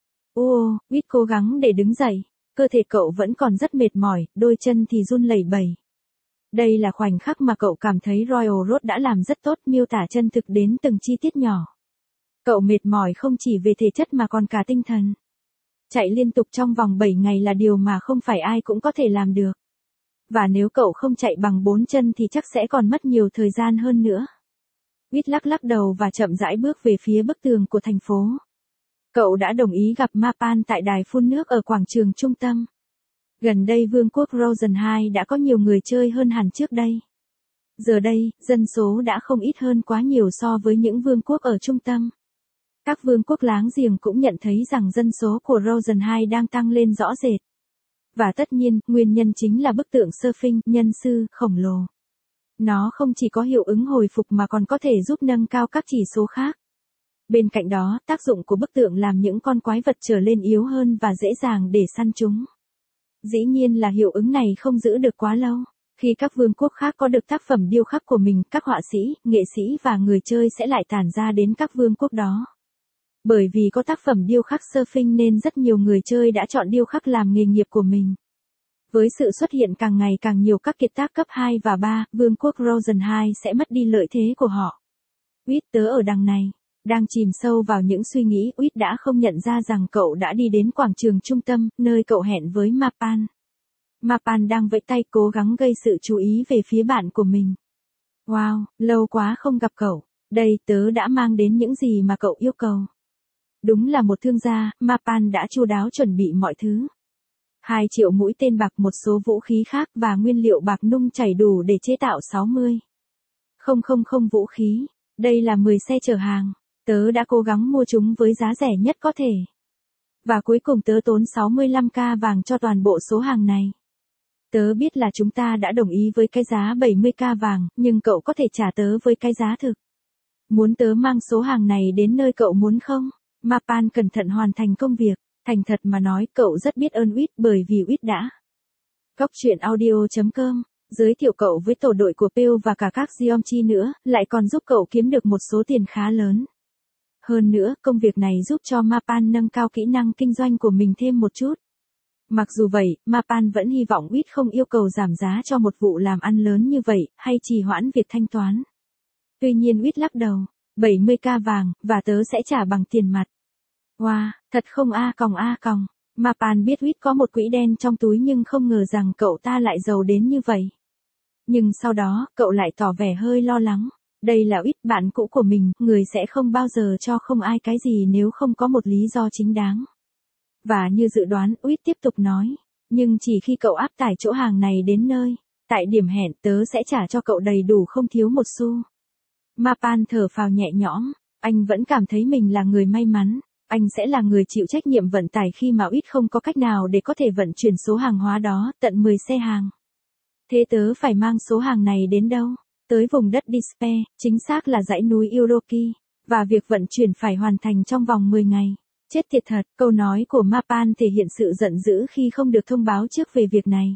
Uyết cố gắng để đứng dậy. Cơ thể cậu vẫn còn rất mệt mỏi, đôi chân thì run lẩy bẩy. Đây là khoảnh khắc mà cậu cảm thấy Royal Road đã làm rất tốt, miêu tả chân thực đến từng chi tiết nhỏ. Cậu mệt mỏi không chỉ về thể chất mà còn cả tinh thần. Chạy liên tục trong vòng 7 ngày là điều mà không phải ai cũng có thể làm được. Và nếu cậu không chạy bằng 4 chân thì chắc sẽ còn mất nhiều thời gian hơn nữa. Uyết lắc lắc đầu và chậm rãi bước về phía bức tường của thành phố. Cậu đã đồng ý gặp Mapan tại đài phun nước ở quảng trường trung tâm. Gần đây vương quốc Rosenheim đã có nhiều người chơi hơn hẳn trước đây. Giờ đây, dân số đã không ít hơn quá nhiều so với những vương quốc ở trung tâm. Các vương quốc láng giềng cũng nhận thấy rằng dân số của Rosenheim đang tăng lên rõ rệt. Và tất nhiên, nguyên nhân chính là bức tượng Surfing nhân sư khổng lồ. Nó không chỉ có hiệu ứng hồi phục mà còn có thể giúp nâng cao các chỉ số khác. Bên cạnh đó, tác dụng của bức tượng làm những con quái vật trở lên yếu hơn và dễ dàng để săn chúng. Dĩ nhiên là hiệu ứng này không giữ được quá lâu. Khi các vương quốc khác có được tác phẩm điêu khắc của mình, các họa sĩ, nghệ sĩ và người chơi sẽ lại tản ra đến các vương quốc đó. Bởi vì có tác phẩm điêu khắc Surfing nên rất nhiều người chơi đã chọn điêu khắc làm nghề nghiệp của mình. Với sự xuất hiện càng ngày càng nhiều các kiệt tác cấp 2 và 3, vương quốc Rosenheim sẽ mất đi lợi thế của họ. Uyết tớ ở đằng này. Đang chìm sâu vào những suy nghĩ, Uyết đã không nhận ra rằng cậu đã đi đến quảng trường trung tâm, nơi cậu hẹn với Mapan. Mapan đang vẫy tay cố gắng gây sự chú ý về phía bạn của mình. Wow, lâu quá không gặp cậu. Đây, tớ đã mang đến những gì mà cậu yêu cầu. Đúng là một thương gia, Mapan đã chu đáo chuẩn bị mọi thứ. 2 triệu mũi tên bạc, một số vũ khí khác và nguyên liệu bạc nung chảy đủ để chế tạo 60,000 vũ khí. Đây là 10 xe chở hàng. Tớ đã cố gắng mua chúng với giá rẻ nhất có thể. Và cuối cùng tớ tốn 65k vàng cho toàn bộ số hàng này. Tớ biết là chúng ta đã đồng ý với cái giá 70k vàng, nhưng cậu có thể trả tớ với cái giá thực. Muốn tớ mang số hàng này đến nơi cậu muốn không? Mapan cẩn thận hoàn thành công việc. Thành thật mà nói, cậu rất biết ơn Uyết bởi vì Uyết đã. Góc truyện audio.com giới thiệu cậu với tổ đội của Peel và cả các Geomchi nữa, lại còn giúp cậu kiếm được một số tiền khá lớn. Hơn nữa, công việc này giúp cho Mapan nâng cao kỹ năng kinh doanh của mình thêm một chút. Mặc dù vậy, Mapan vẫn hy vọng Uyết không yêu cầu giảm giá cho một vụ làm ăn lớn như vậy, hay trì hoãn việc thanh toán. Tuy nhiên Uyết lắc đầu, 70k vàng, và tớ sẽ trả bằng tiền mặt. Wow, thật không a còng. Mapan biết Uyết có một quỹ đen trong túi nhưng không ngờ rằng cậu ta lại giàu đến như vậy. Nhưng sau đó, cậu lại tỏ vẻ hơi lo lắng. Đây là Uyết, bạn cũ của mình, người sẽ không bao giờ cho không ai cái gì nếu không có một lý do chính đáng. Và như dự đoán, Uyết tiếp tục nói, nhưng chỉ khi cậu áp tải chỗ hàng này đến nơi, tại điểm hẹn, tớ sẽ trả cho cậu đầy đủ không thiếu một xu. Mapan thở phào nhẹ nhõm, anh vẫn cảm thấy mình là người may mắn. Anh sẽ là người chịu trách nhiệm vận tải khi mà Uyết không có cách nào để có thể vận chuyển số hàng hóa đó, tận 10 xe hàng. Thế tớ phải mang số hàng này đến đâu? Tới vùng đất Despair, chính xác là dãy núi Uroki, và việc vận chuyển phải hoàn thành trong vòng 10 ngày. Chết tiệt thật, câu nói của Mapan thể hiện sự giận dữ khi không được thông báo trước về việc này.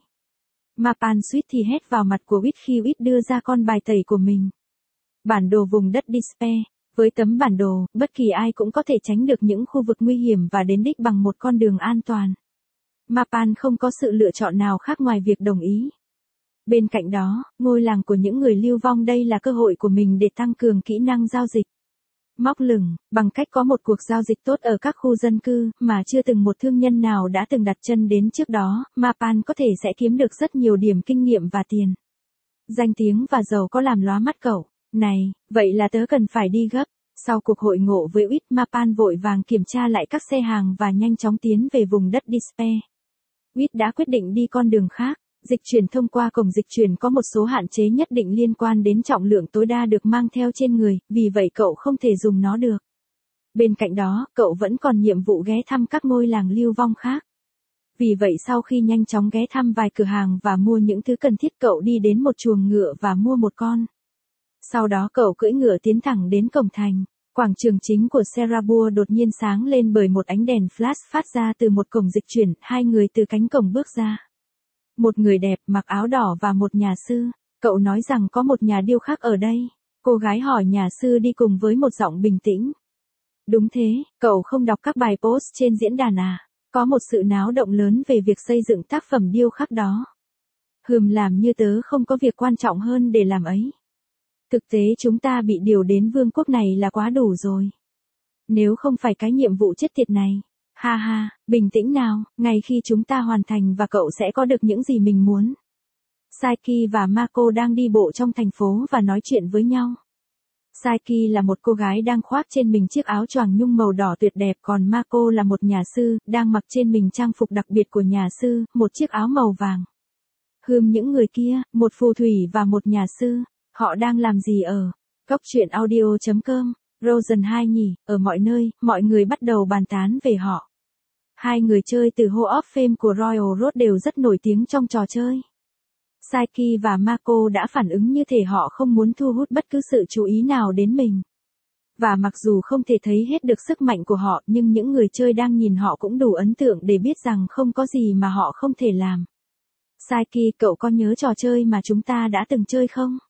Mapan suýt thì hét vào mặt của Uyết khi Uyết đưa ra con bài tẩy của mình. Bản đồ vùng đất Despair. Với tấm bản đồ, bất kỳ ai cũng có thể tránh được những khu vực nguy hiểm và đến đích bằng một con đường an toàn. Mapan không có sự lựa chọn nào khác ngoài việc đồng ý. Bên cạnh đó, ngôi làng của những người lưu vong đây là cơ hội của mình để tăng cường kỹ năng giao dịch. Móc lửng, bằng cách có một cuộc giao dịch tốt ở các khu dân cư mà chưa từng một thương nhân nào đã từng đặt chân đến trước đó, Mapan có thể sẽ kiếm được rất nhiều điểm kinh nghiệm và tiền. Danh tiếng và giàu có làm lóa mắt cậu. Này, vậy là tớ cần phải đi gấp. Sau cuộc hội ngộ với Uyết, Mapan vội vàng kiểm tra lại các xe hàng và nhanh chóng tiến về vùng đất Despair. Uyết đã quyết định đi con đường khác. Dịch chuyển thông qua cổng dịch chuyển có một số hạn chế nhất định liên quan đến trọng lượng tối đa được mang theo trên người, vì vậy cậu không thể dùng nó được. Bên cạnh đó, cậu vẫn còn nhiệm vụ ghé thăm các ngôi làng lưu vong khác. Vì vậy sau khi nhanh chóng ghé thăm vài cửa hàng và mua những thứ cần thiết, cậu đi đến một chuồng ngựa và mua một con. Sau đó cậu cưỡi ngựa tiến thẳng đến cổng thành. Quảng trường chính của Serabur đột nhiên sáng lên bởi một ánh đèn flash phát ra từ một cổng dịch chuyển, 2 người từ cánh cổng bước ra. Một người đẹp, mặc áo đỏ và một nhà sư. Cậu nói rằng có một nhà điêu khắc ở đây. Cô gái hỏi nhà sư đi cùng với một giọng bình tĩnh. Đúng thế, cậu không đọc các bài post trên diễn đàn à? Có một sự náo động lớn về việc xây dựng tác phẩm điêu khắc đó. Làm như tớ không có việc quan trọng hơn để làm ấy. Thực tế chúng ta bị điều đến vương quốc này là quá đủ rồi. Nếu không phải cái nhiệm vụ chết tiệt này. Ha ha, bình tĩnh nào, ngay khi chúng ta hoàn thành và cậu sẽ có được những gì mình muốn. Saiki và Mako đang đi bộ trong thành phố và nói chuyện với nhau. Saiki là một cô gái đang khoác trên mình chiếc áo choàng nhung màu đỏ tuyệt đẹp, còn Mako là một nhà sư, đang mặc trên mình trang phục đặc biệt của nhà sư, một chiếc áo màu vàng. Những người kia, một phù thủy và một nhà sư, họ đang làm gì ở Cốc truyện audio.com, Rosen 2 nhỉ? Ở mọi nơi, mọi người bắt đầu bàn tán về họ. Hai người chơi từ Hall of Fame của Royal Road đều rất nổi tiếng trong trò chơi. Saiki và Mako đã phản ứng như thể họ không muốn thu hút bất cứ sự chú ý nào đến mình. Và mặc dù không thể thấy hết được sức mạnh của họ, nhưng những người chơi đang nhìn họ cũng đủ ấn tượng để biết rằng không có gì mà họ không thể làm. Saiki, cậu có nhớ trò chơi mà chúng ta đã từng chơi không?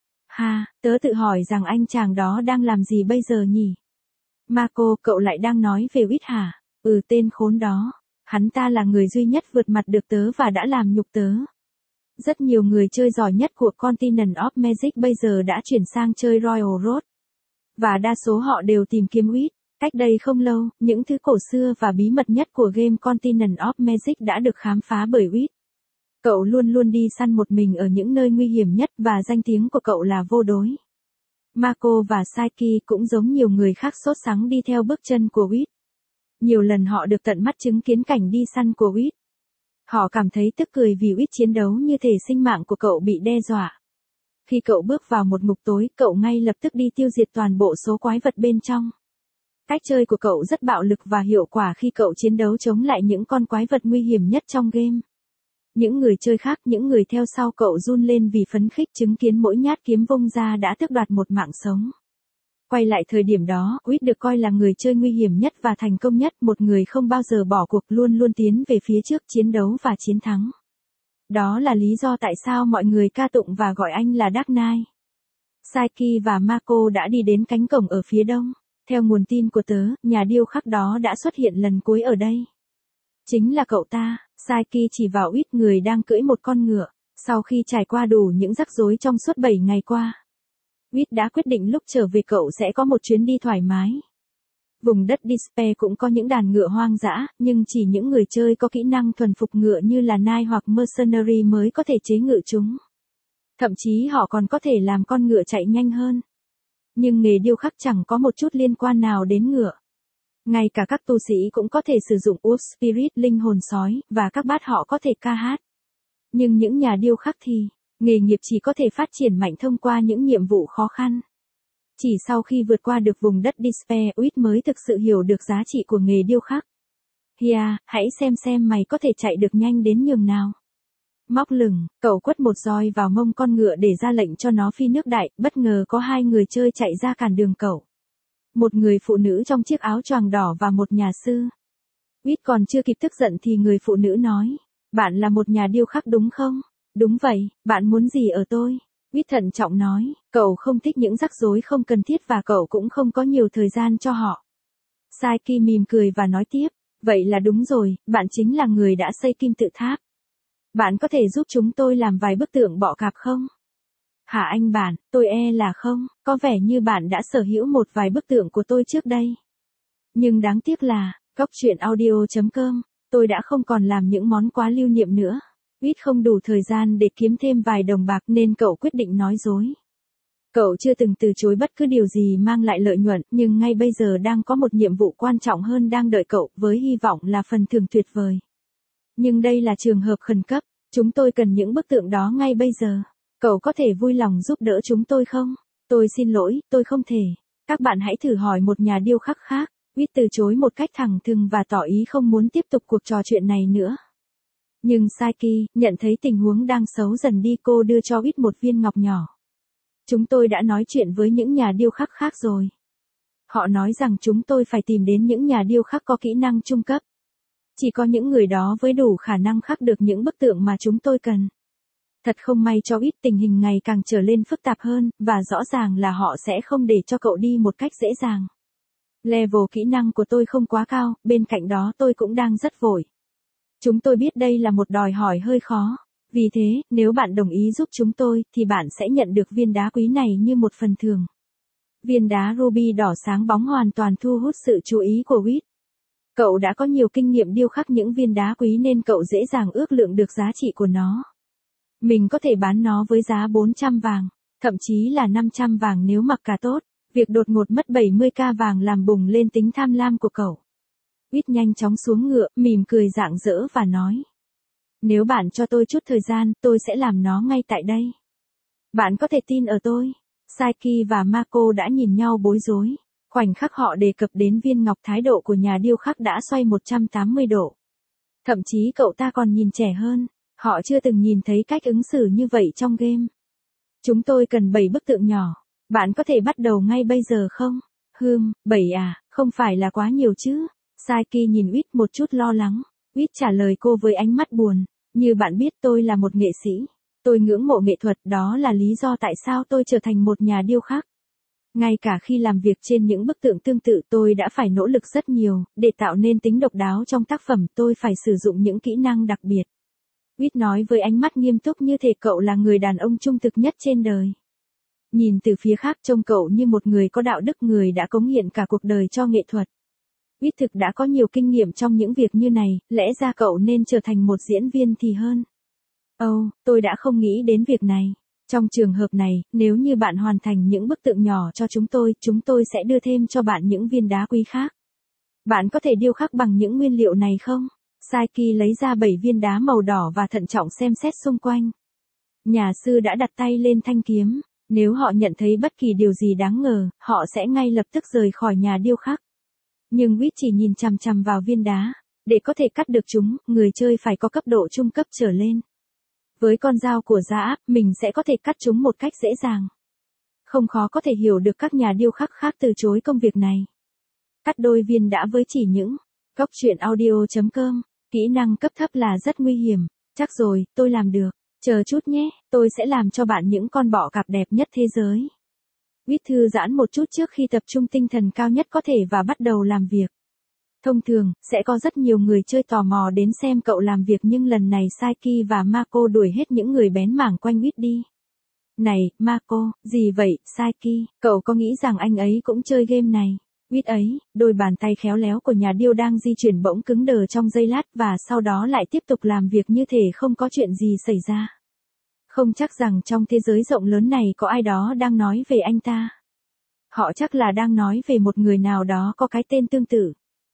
Tớ tự hỏi rằng anh chàng đó đang làm gì bây giờ nhỉ? Mako, cậu lại đang nói về Wit hả? Tên khốn đó. Hắn ta là người duy nhất vượt mặt được tớ và đã làm nhục tớ. Rất nhiều người chơi giỏi nhất của Continent of Magic bây giờ đã chuyển sang chơi Royal Road. Và đa số họ đều tìm kiếm Wit. Cách đây không lâu, những thứ cổ xưa và bí mật nhất của game Continent of Magic đã được khám phá bởi Wit. Cậu luôn luôn đi săn một mình ở những nơi nguy hiểm nhất và danh tiếng của cậu là vô đối. Mako và Saiki cũng giống nhiều người khác sốt sắng đi theo bước chân của Wit. Nhiều lần họ được tận mắt chứng kiến cảnh đi săn của Wit. Họ cảm thấy tức cười vì Wit chiến đấu như thể sinh mạng của cậu bị đe dọa. Khi cậu bước vào một ngục tối, cậu ngay lập tức đi tiêu diệt toàn bộ số quái vật bên trong. Cách chơi của cậu rất bạo lực và hiệu quả khi cậu chiến đấu chống lại những con quái vật nguy hiểm nhất trong game. Những người chơi khác, những người theo sau cậu run lên vì phấn khích chứng kiến mỗi nhát kiếm vung ra đã tước đoạt một mạng sống. Quay lại thời điểm đó, Wit được coi là người chơi nguy hiểm nhất và thành công nhất, một người không bao giờ bỏ cuộc, luôn luôn tiến về phía trước, chiến đấu và chiến thắng. Đó là lý do tại sao mọi người ca tụng và gọi anh là Dark Knight. Saiki và Mako đã đi đến cánh cổng ở phía đông. Theo nguồn tin của tớ, nhà điêu khắc đó đã xuất hiện lần cuối ở đây. Chính là cậu ta. Saiki chỉ vào Wit, người đang cưỡi một con ngựa. Sau khi trải qua đủ những rắc rối trong suốt 7 ngày qua, Wit đã quyết định lúc trở về cậu sẽ có một chuyến đi thoải mái. Vùng đất Despair cũng có những đàn ngựa hoang dã, nhưng chỉ những người chơi có kỹ năng thuần phục ngựa như là Knight hoặc Mercenary mới có thể chế ngự chúng. Thậm chí họ còn có thể làm con ngựa chạy nhanh hơn. Nhưng nghề điêu khắc chẳng có một chút liên quan nào đến ngựa. Ngay cả các tu sĩ cũng có thể sử dụng Wolf Spirit, linh hồn sói, và các bát họ có thể ca hát. Nhưng những nhà điêu khắc thì, nghề nghiệp chỉ có thể phát triển mạnh thông qua những nhiệm vụ khó khăn. Chỉ sau khi vượt qua được vùng đất Despair, Wit mới thực sự hiểu được giá trị của nghề điêu khắc. Hãy xem mày có thể chạy được nhanh đến nhường nào. Móc lửng, cậu quất một roi vào mông con ngựa để ra lệnh cho nó phi nước đại, bất ngờ có hai người chơi chạy ra cản đường cậu. Một người phụ nữ trong chiếc áo choàng đỏ và một nhà sư. Wit còn chưa kịp tức giận thì người phụ nữ nói, bạn là một nhà điêu khắc đúng không? Đúng vậy, bạn muốn gì ở tôi? Wit thận trọng nói, cậu không thích những rắc rối không cần thiết và cậu cũng không có nhiều thời gian cho họ. Saiki mỉm cười và nói tiếp, vậy là đúng rồi, bạn chính là người đã xây kim tự tháp. Bạn có thể giúp chúng tôi làm vài bức tượng bọ cạp không? Hả anh bạn, tôi là không, có vẻ như bạn đã sở hữu một vài bức tượng của tôi trước đây. Nhưng đáng tiếc là, Cốc truyện audio.com, tôi đã không còn làm những món quà lưu niệm nữa. Wit không đủ thời gian để kiếm thêm vài đồng bạc nên cậu quyết định nói dối. Cậu chưa từng từ chối bất cứ điều gì mang lại lợi nhuận, nhưng ngay bây giờ đang có một nhiệm vụ quan trọng hơn đang đợi cậu, với hy vọng là phần thưởng tuyệt vời. Nhưng đây là trường hợp khẩn cấp, chúng tôi cần những bức tượng đó ngay bây giờ. Cậu có thể vui lòng giúp đỡ chúng tôi không? Tôi xin lỗi, tôi không thể. Các bạn hãy thử hỏi một nhà điêu khắc khác. Wit từ chối một cách thẳng thừng và tỏ ý không muốn tiếp tục cuộc trò chuyện này nữa. Nhưng Saiki, nhận thấy tình huống đang xấu dần đi, cô đưa cho Wit một viên ngọc nhỏ. Chúng tôi đã nói chuyện với những nhà điêu khắc khác rồi. Họ nói rằng chúng tôi phải tìm đến những nhà điêu khắc có kỹ năng trung cấp. Chỉ có những người đó với đủ khả năng khắc được những bức tượng mà chúng tôi cần. Thật không may cho Wit, tình hình ngày càng trở lên phức tạp hơn, và rõ ràng là họ sẽ không để cho cậu đi một cách dễ dàng. Level kỹ năng của tôi không quá cao, bên cạnh đó tôi cũng đang rất vội. Chúng tôi biết đây là một đòi hỏi hơi khó. Vì thế, nếu bạn đồng ý giúp chúng tôi, thì bạn sẽ nhận được viên đá quý này như một phần thưởng. Viên đá ruby đỏ sáng bóng hoàn toàn thu hút sự chú ý của Wit. Cậu đã có nhiều kinh nghiệm điêu khắc những viên đá quý nên cậu dễ dàng ước lượng được giá trị của nó. Mình có thể bán nó với giá 400 vàng, thậm chí là 500 vàng nếu mặc cả tốt. Việc đột ngột mất 70k vàng làm bùng lên tính tham lam của cậu. Quýt nhanh chóng xuống ngựa, mỉm cười rạng rỡ và nói. Nếu bạn cho tôi chút thời gian, tôi sẽ làm nó ngay tại đây. Bạn có thể tin ở tôi. Saiki và Mako đã nhìn nhau bối rối. Khoảnh khắc họ đề cập đến viên ngọc, thái độ của nhà điêu khắc đã xoay 180 độ. Thậm chí cậu ta còn nhìn trẻ hơn. Họ chưa từng nhìn thấy cách ứng xử như vậy trong game. Chúng tôi cần 7 bức tượng nhỏ. Bạn có thể bắt đầu ngay bây giờ không? 7 à, không phải là quá nhiều chứ? Saiki nhìn Quýt một chút lo lắng. Quýt trả lời cô với ánh mắt buồn. Như bạn biết, tôi là một nghệ sĩ. Tôi ngưỡng mộ nghệ thuật, đó là lý do tại sao tôi trở thành một nhà điêu khắc. Ngay cả khi làm việc trên những bức tượng tương tự, tôi đã phải nỗ lực rất nhiều, để tạo nên tính độc đáo trong tác phẩm, tôi phải sử dụng những kỹ năng đặc biệt. Quýt nói với ánh mắt nghiêm túc như thể cậu là người đàn ông trung thực nhất trên đời. Nhìn từ phía khác trông cậu như một người có đạo đức, người đã cống hiến cả cuộc đời cho nghệ thuật. Quýt thực đã có nhiều kinh nghiệm trong những việc như này, lẽ ra cậu nên trở thành một diễn viên thì hơn. Tôi đã không nghĩ đến việc này. Trong trường hợp này, nếu như bạn hoàn thành những bức tượng nhỏ cho chúng tôi sẽ đưa thêm cho bạn những viên đá quý khác. Bạn có thể điêu khắc bằng những nguyên liệu này không? Saiki lấy ra 7 viên đá màu đỏ và thận trọng xem xét xung quanh. Nhà sư đã đặt tay lên thanh kiếm. Nếu họ nhận thấy bất kỳ điều gì đáng ngờ, họ sẽ ngay lập tức rời khỏi nhà điêu khắc. Nhưng Quýt chỉ nhìn chằm chằm vào viên đá. Để có thể cắt được chúng, người chơi phải có cấp độ trung cấp trở lên. Với con dao của Gia, mình sẽ có thể cắt chúng một cách dễ dàng. Không khó có thể hiểu được các nhà điêu khắc khác từ chối công việc này. Cắt đôi viên đá với chỉ những. Góc truyện audio.com. Kỹ năng cấp thấp là rất nguy hiểm. Chắc rồi, tôi làm được. Chờ chút nhé, tôi sẽ làm cho bạn những con bọ cạp đẹp nhất thế giới. Quýt thư giãn một chút trước khi tập trung tinh thần cao nhất có thể và bắt đầu làm việc. Thông thường, sẽ có rất nhiều người chơi tò mò đến xem cậu làm việc, nhưng lần này Saiki và Mako đuổi hết những người bén mảng quanh Quýt đi. Này, Mako, gì vậy, Saiki, cậu có nghĩ rằng anh ấy cũng chơi game này? Quýt ấy, đôi bàn tay khéo léo của nhà điêu đang di chuyển bỗng cứng đờ trong giây lát và sau đó lại tiếp tục làm việc như thể không có chuyện gì xảy ra. Không chắc rằng trong thế giới rộng lớn này có ai đó đang nói về anh ta. Họ chắc là đang nói về một người nào đó có cái tên tương tự.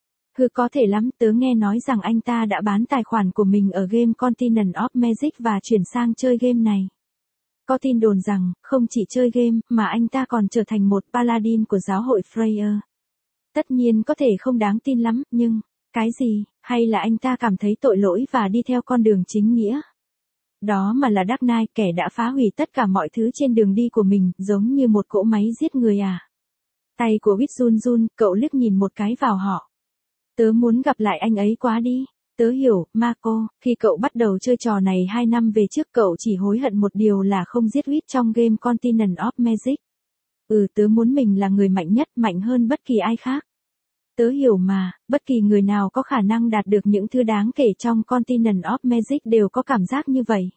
Có thể lắm, tớ nghe nói rằng anh ta đã bán tài khoản của mình ở game Continent of Magic và chuyển sang chơi game này. Có tin đồn rằng, không chỉ chơi game, mà anh ta còn trở thành một paladin của giáo hội Freya. Tất nhiên có thể không đáng tin lắm, nhưng, cái gì, hay là anh ta cảm thấy tội lỗi và đi theo con đường chính nghĩa? Đó mà là Dark Knight, kẻ đã phá hủy tất cả mọi thứ trên đường đi của mình, giống như một cỗ máy giết người à? Tay của Quýt run run, cậu liếc nhìn một cái vào họ. Tớ muốn gặp lại anh ấy quá đi. Tớ hiểu, Mako, khi cậu bắt đầu chơi trò này 2 năm về trước cậu chỉ hối hận một điều là không giết Quýt trong game Continent of Magic. Tớ muốn mình là người mạnh nhất, mạnh hơn bất kỳ ai khác. Tớ hiểu mà, bất kỳ người nào có khả năng đạt được những thứ đáng kể trong Continent of Magic đều có cảm giác như vậy.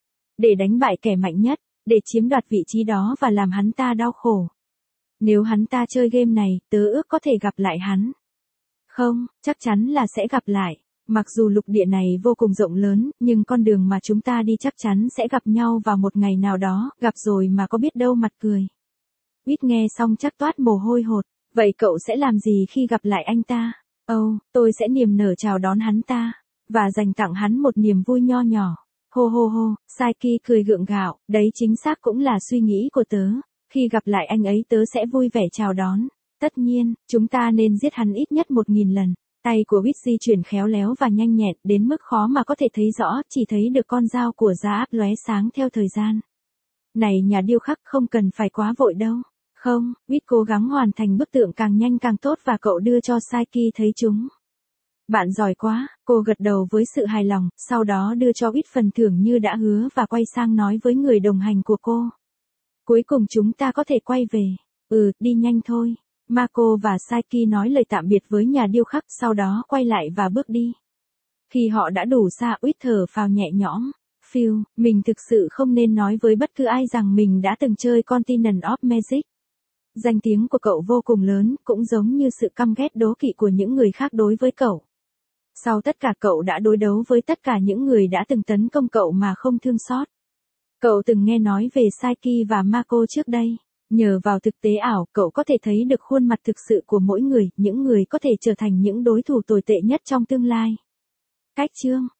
Để đánh bại kẻ mạnh nhất, để chiếm đoạt vị trí đó và làm hắn ta đau khổ. Nếu hắn ta chơi game này, tớ ước có thể gặp lại hắn. Không, chắc chắn là sẽ gặp lại. Mặc dù lục địa này vô cùng rộng lớn, nhưng con đường mà chúng ta đi chắc chắn sẽ gặp nhau vào một ngày nào đó, gặp rồi mà có biết đâu mặt cười. Quýt nghe xong chắc toát mồ hôi hột. Vậy cậu sẽ làm gì khi gặp lại anh ta? Tôi sẽ niềm nở chào đón hắn ta, và dành tặng hắn một niềm vui nho nhỏ. Hô hô hô, Saiki cười gượng gạo, đấy chính xác cũng là suy nghĩ của tớ. Khi gặp lại anh ấy tớ sẽ vui vẻ chào đón. Tất nhiên, chúng ta nên giết hắn ít nhất 1000 lần. Tay của Quýt di chuyển khéo léo và nhanh nhẹn, đến mức khó mà có thể thấy rõ, chỉ thấy được con dao của Gia lóe sáng theo thời gian. Này nhà điêu khắc, không cần phải quá vội đâu. Không, Quýt cố gắng hoàn thành bức tượng càng nhanh càng tốt và cậu đưa cho Saiki thấy chúng. Bạn giỏi quá, cô gật đầu với sự hài lòng, sau đó đưa cho Quýt phần thưởng như đã hứa và quay sang nói với người đồng hành của cô. Cuối cùng chúng ta có thể quay về. Đi nhanh thôi. Mako và Saiki nói lời tạm biệt với nhà điêu khắc, sau đó quay lại và bước đi. Khi họ đã đủ xa, Quýt thở phào nhẹ nhõm. Phiêu, mình thực sự không nên nói với bất cứ ai rằng mình đã từng chơi Continent of Magic. Danh tiếng của cậu vô cùng lớn, cũng giống như sự căm ghét đố kỵ của những người khác đối với cậu. Sau tất cả cậu đã đối đấu với tất cả những người đã từng tấn công cậu mà không thương xót. Cậu từng nghe nói về Saiki và Mako trước đây, Nhờ vào thực tế ảo, cậu có thể thấy được khuôn mặt thực sự của mỗi người, những người có thể trở thành những đối thủ tồi tệ nhất trong tương lai. Cách chương